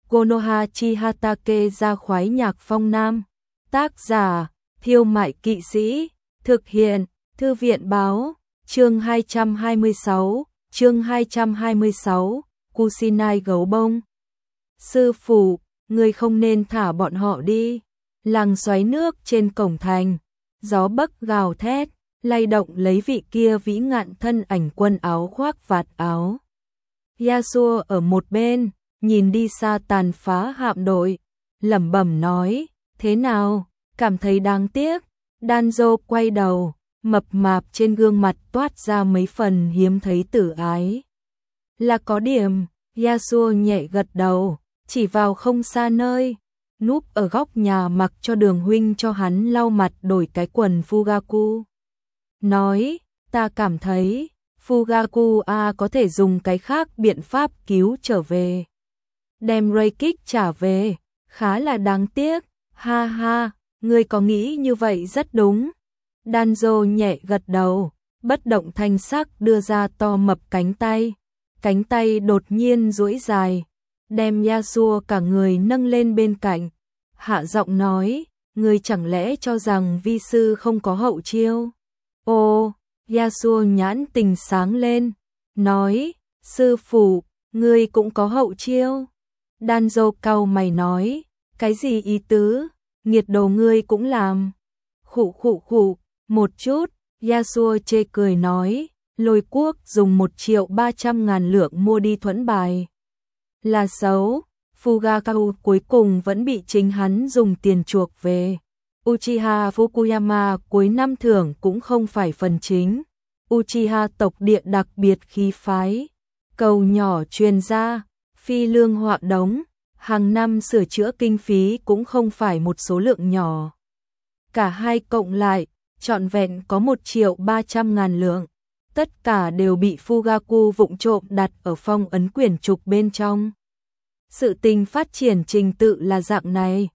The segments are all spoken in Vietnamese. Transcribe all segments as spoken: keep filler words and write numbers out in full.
Konoha Chihatake ra khoái nhạc phong nam. Tác giả, Thiêu Mại Kỵ Sĩ. Thực hiện, Thư viện báo. Chương hai trăm hai mươi sáu, chương hai trăm hai mươi sáu, Kusinai gấu bông. Sư phụ, người không nên thả bọn họ đi. Làng xoáy nước trên cổng thành, gió bấc gào thét, lay động lấy vị kia vĩ ngạn thân ảnh quân áo khoác vạt áo. Yasuo ở một bên, nhìn đi xa tàn phá hạm đội, lẩm bẩm nói, thế nào, cảm thấy đáng tiếc. Danzo quay đầu, mập mạp trên gương mặt toát ra mấy phần hiếm thấy tử ái. Là có điểm, Yasuo nhẹ gật đầu, chỉ vào không xa nơi, núp ở góc nhà mặc cho Đường huynh cho hắn lau mặt đổi cái quần Fugaku. Nói, ta cảm thấy, Fugaku a có thể dùng cái khác biện pháp cứu trở về. Đem Reikik trả về, khá là đáng tiếc, ha ha, ngươi có nghĩ như vậy rất đúng. Danzo nhẹ gật đầu, bất động thanh sắc đưa ra to mập cánh tay. Cánh tay đột nhiên duỗi dài, đem Yasuo cả người nâng lên bên cạnh. Hạ giọng nói, ngươi chẳng lẽ cho rằng vi sư không có hậu chiêu? Ô, Yasuo nhãn tình sáng lên, nói, sư phụ, ngươi cũng có hậu chiêu. Danzo cau mày nói, cái gì ý tứ, nghiệt đồ ngươi cũng làm. Khụ khụ khụ, một chút, Yasuo chê cười nói, Lôi Quốc dùng một triệu ba trăm ngàn lượng mua đi thuẫn bài. Là xấu, Fugaku cuối cùng vẫn bị chính hắn dùng tiền chuộc về. Uchiha Fukuyama cuối năm thưởng cũng không phải phần chính. Uchiha tộc địa đặc biệt khí phái. Cầu nhỏ truyền ra, phi lương họa đống, hàng năm sửa chữa kinh phí cũng không phải một số lượng nhỏ. Cả hai cộng lại, trọn vẹn có một triệu ba trăm ngàn lượng. Tất cả đều bị Fugaku vụng trộm đặt ở phong ấn quyển trục bên trong. Sự tình phát triển trình tự là dạng này.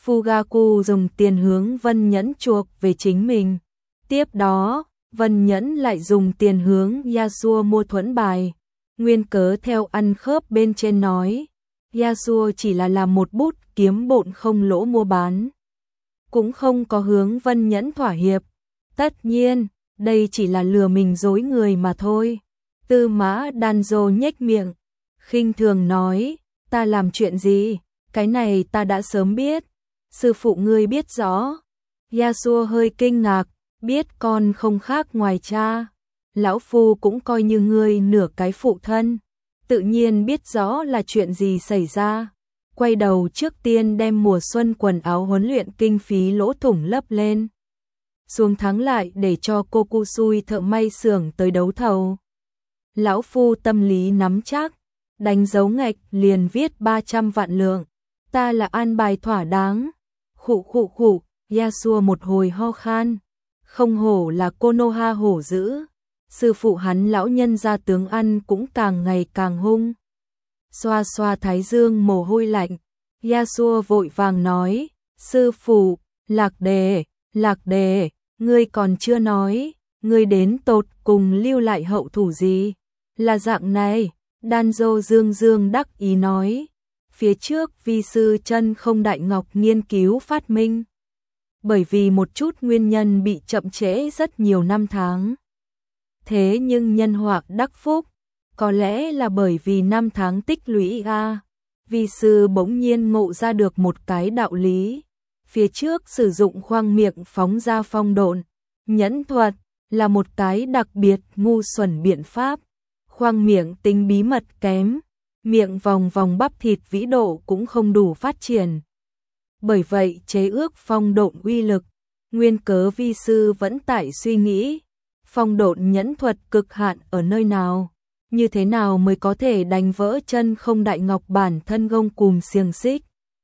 Fugaku dùng tiền hướng Vân Nhẫn chuộc về chính mình. Tiếp đó, Vân Nhẫn lại dùng tiền hướng Yasuo mua thuẫn bài. Nguyên cớ theo ăn khớp bên trên nói, Yasuo chỉ là làm một bút kiếm bộn không lỗ mua bán. Cũng không có hướng Vân Nhẫn thỏa hiệp. Tất nhiên, đây chỉ là lừa mình dối người mà thôi. Tư Mã Danzo nhếch miệng, khinh thường nói, ta làm chuyện gì, cái này ta đã sớm biết. Sư phụ ngươi biết rõ. Yasuo hơi kinh ngạc, biết con không khác ngoài cha. Lão phu cũng coi như ngươi nửa cái phụ thân, tự nhiên biết rõ là chuyện gì xảy ra. Quay đầu trước tiên đem mùa xuân quần áo huấn luyện kinh phí lỗ thủng lấp lên. Xuống thắng lại để cho Kokusui thợ may xưởng tới đấu thầu. Lão phu tâm lý nắm chắc, đánh dấu ngạch liền viết ba trăm vạn lượng. Ta là an bài thỏa đáng. Khụ khụ khụ, Yasuo một hồi ho khan. Không hổ là Konoha hổ dữ. Sư phụ hắn lão nhân gia tướng ăn cũng càng ngày càng hung. Xoa xoa thái dương mồ hôi lạnh, Yasuo vội vàng nói, sư phụ, Lạc Đề, Lạc Đề, ngươi còn chưa nói, ngươi đến tột cùng lưu lại hậu thủ gì? Là dạng này, Danzo dương dương đắc ý nói, phía trước vi sư chân không đại ngọc nghiên cứu phát minh. Bởi vì một chút nguyên nhân bị chậm trễ rất nhiều năm tháng. Thế nhưng nhân họa đắc phúc, có lẽ là bởi vì năm tháng tích lũy a, vi sư bỗng nhiên ngộ ra được một cái đạo lý. Phía trước sử dụng khoang miệng phóng ra phong độn, nhẫn thuật là một cái đặc biệt ngu xuẩn biện pháp. Khoang miệng tính bí mật kém, miệng vòng vòng bắp thịt vĩ độ cũng không đủ phát triển. Bởi vậy chế ước phong độn uy lực, nguyên cớ vi sư vẫn tại suy nghĩ, phong độn nhẫn thuật cực hạn ở nơi nào, như thế nào mới có thể đánh vỡ chân không đại ngọc bản thân gông cùm xiềng xích.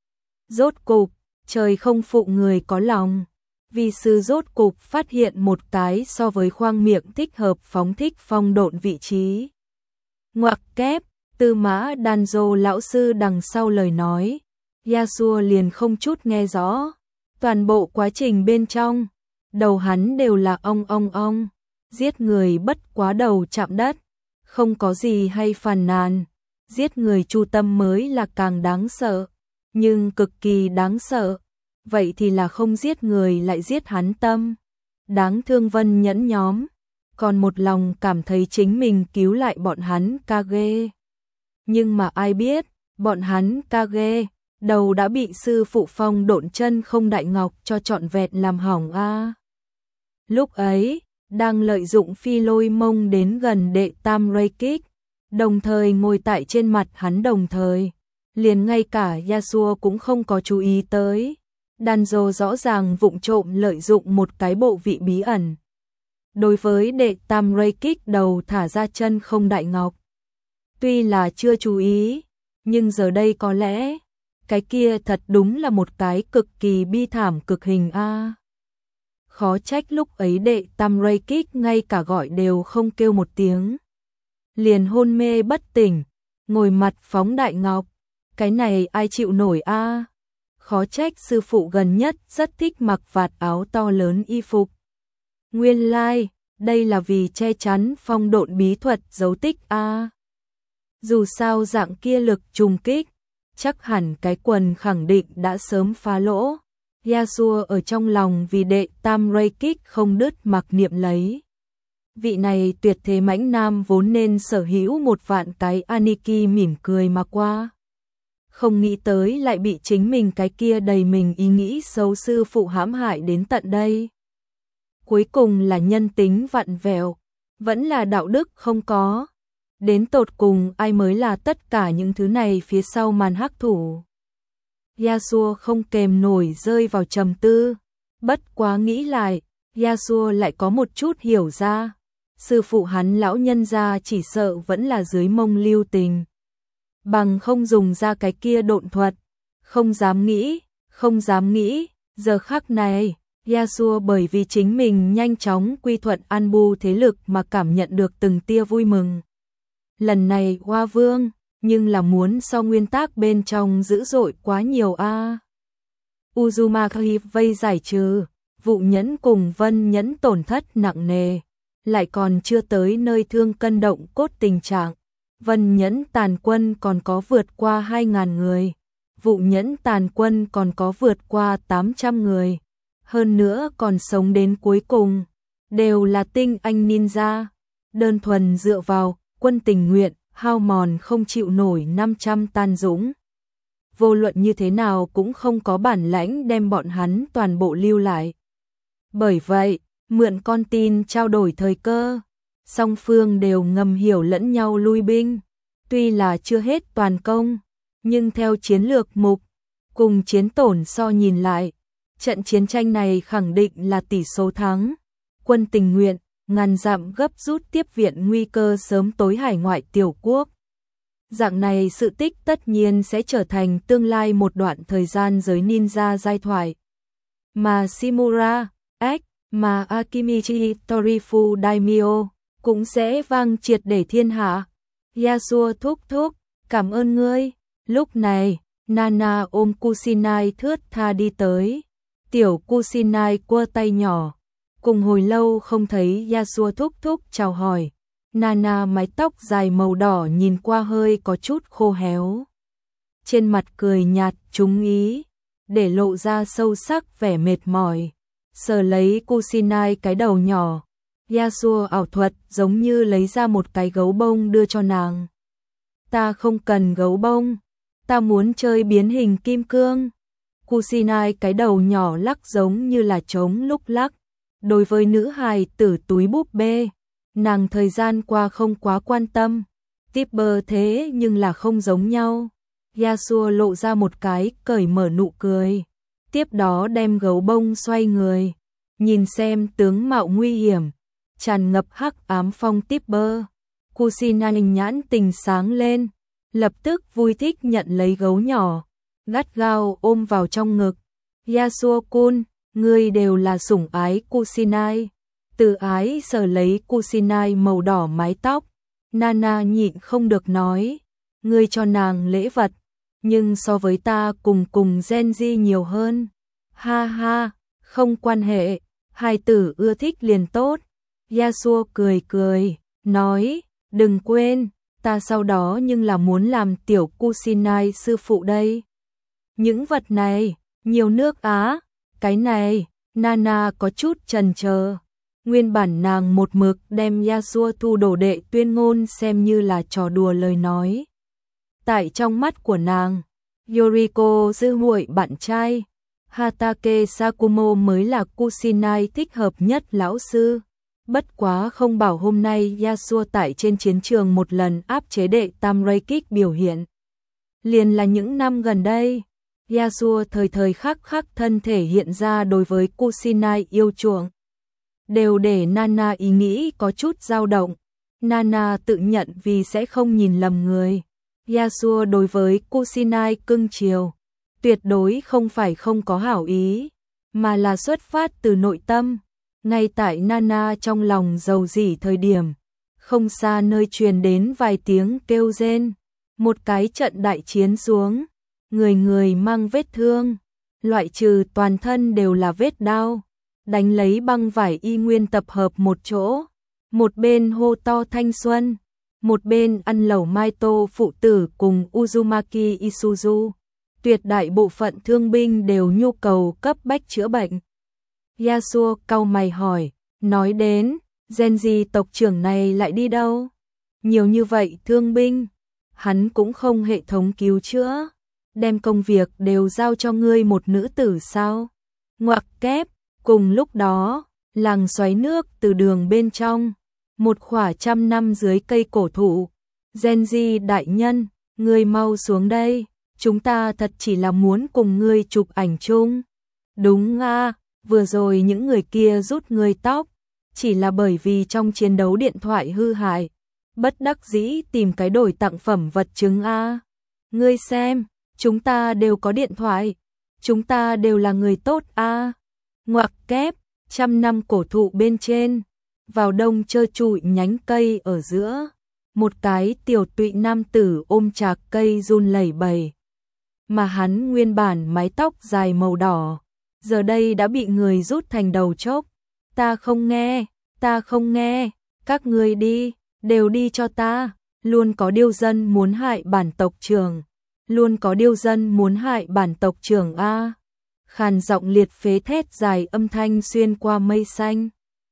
Rốt cục, trời không phụ người có lòng, vi sư rốt cục phát hiện một cái so với khoang miệng thích hợp phóng thích phong độn vị trí. Ngoặc kép, Tư Mã Danzo lão sư đằng sau lời nói, Yasuo liền không chút nghe rõ. Toàn bộ quá trình bên trong, đầu hắn đều là ong ong ong, giết người bất quá đầu chạm đất, không có gì hay phàn nàn. giết người chu tâm mới là càng đáng sợ, nhưng cực kỳ đáng sợ. Vậy thì là không giết người lại giết hắn tâm. Đáng thương Vân Nhẫn nhóm, còn một lòng cảm thấy chính mình cứu lại bọn hắn Kage. Nhưng mà ai biết, bọn hắn Kage, đầu đã bị sư phụ Phong Độn Chân Không Đại Ngọc cho trọn vẹn làm hỏng a. Lúc ấy, đang lợi dụng phi lôi mông đến gần đệ tam ray kích, đồng thời ngồi tại trên mặt hắn đồng thời, liền ngay cả Yasuo cũng không có chú ý tới. Danzo rõ ràng vụng trộm lợi dụng một cái bộ vị bí ẩn. Đối với đệ tam ray kích đầu thả ra chân không đại ngọc. Tuy là chưa chú ý, nhưng giờ đây có lẽ, cái kia thật đúng là một cái cực kỳ bi thảm cực hình a. Khó trách lúc ấy đệ tam ray kích ngay cả gọi đều không kêu một tiếng. Liền hôn mê bất tỉnh, ngồi mặt phóng đại ngọc. Cái này ai chịu nổi a? Khó trách sư phụ gần nhất rất thích mặc vạt áo to lớn y phục. Nguyên lai, like, đây là vì che chắn phong độn bí thuật dấu tích a. Dù sao dạng kia lực trùng kích, chắc hẳn cái quần khẳng định đã sớm phá lỗ. Yasuo ở trong lòng vì đệ tam ray kích không đứt mặc niệm lấy. Vị này tuyệt thế mãnh nam vốn nên sở hữu một vạn cái Aniki mỉm cười mà qua. Không nghĩ tới lại bị chính mình cái kia đầy mình ý nghĩ xấu sư phụ hãm hại đến tận đây. Cuối cùng là nhân tính vặn vẹo, vẫn là đạo đức không có. Đến tột cùng ai mới là tất cả những thứ này phía sau màn hắc thủ. Yasuo không kềm nổi rơi vào trầm tư. Bất quá nghĩ lại, Yasuo lại có một chút hiểu ra. Sư phụ hắn lão nhân gia chỉ sợ vẫn là dưới mông lưu tình. Bằng không dùng ra cái kia độn thuật. Không dám nghĩ, không dám nghĩ. Giờ khắc này, Yasuo bởi vì chính mình nhanh chóng quy thuận Anbu thế lực mà cảm nhận được từng tia vui mừng. Lần này Hoa Vương, nhưng là muốn so nguyên tắc bên trong dữ dội quá nhiều a. À. Uzumaki vây giải trừ, Vụ Nhẫn cùng Vân Nhẫn tổn thất nặng nề, lại còn chưa tới nơi thương cân động cốt tình trạng. Vân Nhẫn tàn quân còn có vượt qua hai nghìn người, Vụ Nhẫn tàn quân còn có vượt qua tám trăm người, hơn nữa còn sống đến cuối cùng, đều là tinh anh ninja, đơn thuần dựa vào quân tình nguyện, hao mòn không chịu nổi năm trăm tan dũng. Vô luận như thế nào cũng không có bản lãnh đem bọn hắn toàn bộ lưu lại. Bởi vậy, mượn con tin trao đổi thời cơ, song phương đều ngầm hiểu lẫn nhau lui binh. Tuy là chưa hết toàn công, nhưng theo chiến lược mục, cùng chiến tổn so nhìn lại, trận chiến tranh này khẳng định là tỷ số thắng. Quân tình nguyện, ngàn dặm gấp rút tiếp viện nguy cơ sớm tối hải ngoại tiểu quốc. Dạng này sự tích tất nhiên sẽ trở thành tương lai một đoạn thời gian giới ninja giai thoại. Mà Shimura, X, mà Akimichi Torifu Daimyo cũng sẽ vang triệt để thiên hạ. Yasuo thúc thúc, cảm ơn ngươi. Lúc này, Nana ôm Kusinai thướt tha đi tới. Tiểu Kusinai quơ tay nhỏ. Cùng hồi lâu không thấy Yasuo thúc thúc chào hỏi. Nana mái tóc dài màu đỏ nhìn qua hơi có chút khô héo. Trên mặt cười nhạt trúng ý, để lộ ra sâu sắc vẻ mệt mỏi. Sờ lấy Kusinai cái đầu nhỏ. Yasuo ảo thuật giống như lấy ra một cái gấu bông đưa cho nàng. Ta không cần gấu bông, ta muốn chơi biến hình kim cương. Kusinai cái đầu nhỏ lắc giống như là trống lúc lắc. Đối với nữ hài tử túi búp bê, nàng thời gian qua không quá quan tâm. Tipper thế nhưng là không giống nhau. Yasuo lộ ra một cái cởi mở nụ cười. Tiếp đó đem gấu bông xoay người. Nhìn xem tướng mạo nguy hiểm, tràn ngập hắc ám phong Tipper. Kusinai nhãn tình sáng lên, lập tức vui thích nhận lấy gấu nhỏ, gắt gao ôm vào trong ngực. Yasuo-kun, ngươi đều là sủng ái Kusinai. Từ ái sờ lấy Kusinai màu đỏ mái tóc. Nana nhịn không được nói, ngươi cho nàng lễ vật, nhưng so với ta cùng cùng Genji nhiều hơn. Ha ha, không quan hệ, hai tử ưa thích liền tốt. Yasuo cười cười, nói, đừng quên, ta sau đó nhưng là muốn làm tiểu Kusinai sư phụ đây. Những vật này, nhiều nước á, cái này, Nana có chút chần chờ. Nguyên bản nàng một mực đem Yasuo thu đồ đệ tuyên ngôn xem như là trò đùa lời nói. Tại trong mắt của nàng, Yoriko dư muội bạn trai, Hatake Sakumo mới là Kusinai thích hợp nhất lão sư. Bất quá không bảo hôm nay Yasuo tại trên chiến trường một lần áp chế đệ tam Reikik biểu hiện. Liền là những năm gần đây, Yasuo thời thời khắc khắc thân thể hiện ra đối với Kusinai yêu chuộng. Đều để Nana ý nghĩ có chút dao động. Nana tự nhận vì sẽ không nhìn lầm người. Yasuo đối với Kusinai cưng chiều, tuyệt đối không phải không có hảo ý, mà là xuất phát từ nội tâm. Ngay tại Nana trong lòng dầu dỉ thời điểm, không xa nơi truyền đến vài tiếng kêu rên. Một cái trận đại chiến xuống, người người mang vết thương, loại trừ toàn thân đều là vết đau, đánh lấy băng vải y nguyên tập hợp một chỗ, một bên hô to thanh xuân, một bên ăn lẩu Maito phụ tử cùng Uzumaki Isuzu. Tuyệt đại bộ phận thương binh đều nhu cầu cấp bách chữa bệnh. Yasuo cau mày hỏi, nói đến, Genji tộc trưởng này lại đi đâu? Nhiều như vậy thương binh, hắn cũng không hệ thống cứu chữa, đem công việc đều giao cho ngươi một nữ tử sao? Ngoặc kép, cùng lúc đó, làng xoáy nước từ đường bên trong, một khỏa trăm năm dưới cây cổ thụ. Genji đại nhân, ngươi mau xuống đây, chúng ta thật chỉ là muốn cùng ngươi chụp ảnh chung. Đúng à, vừa rồi những người kia rút ngươi tóc, chỉ là bởi vì trong chiến đấu điện thoại hư hại, bất đắc dĩ tìm cái đổi tặng phẩm vật chứng a. À. Ngươi xem, chúng ta đều có điện thoại, chúng ta đều là người tốt a. À. Ngoặc kép, trăm năm cổ thụ bên trên, vào đông trơ trụi nhánh cây ở giữa, một cái tiểu tụy nam tử ôm chạc cây run lẩy bẩy. Mà hắn nguyên bản mái tóc dài màu đỏ, giờ đây đã bị người rút thành đầu chốc. Ta không nghe, ta không nghe, các ngươi đi, đều đi cho ta, luôn có điêu dân muốn hại bản tộc trưởng, luôn có điêu dân muốn hại bản tộc trưởng a. Khàn giọng liệt phế thét dài âm thanh xuyên qua mây xanh,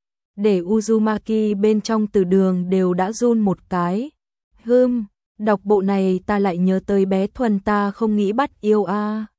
để Uzumaki bên trong từ đường đều đã run một cái. Hừm, đọc bộ này ta lại nhớ tới bé Thuần ta không nghĩ bắt yêu a.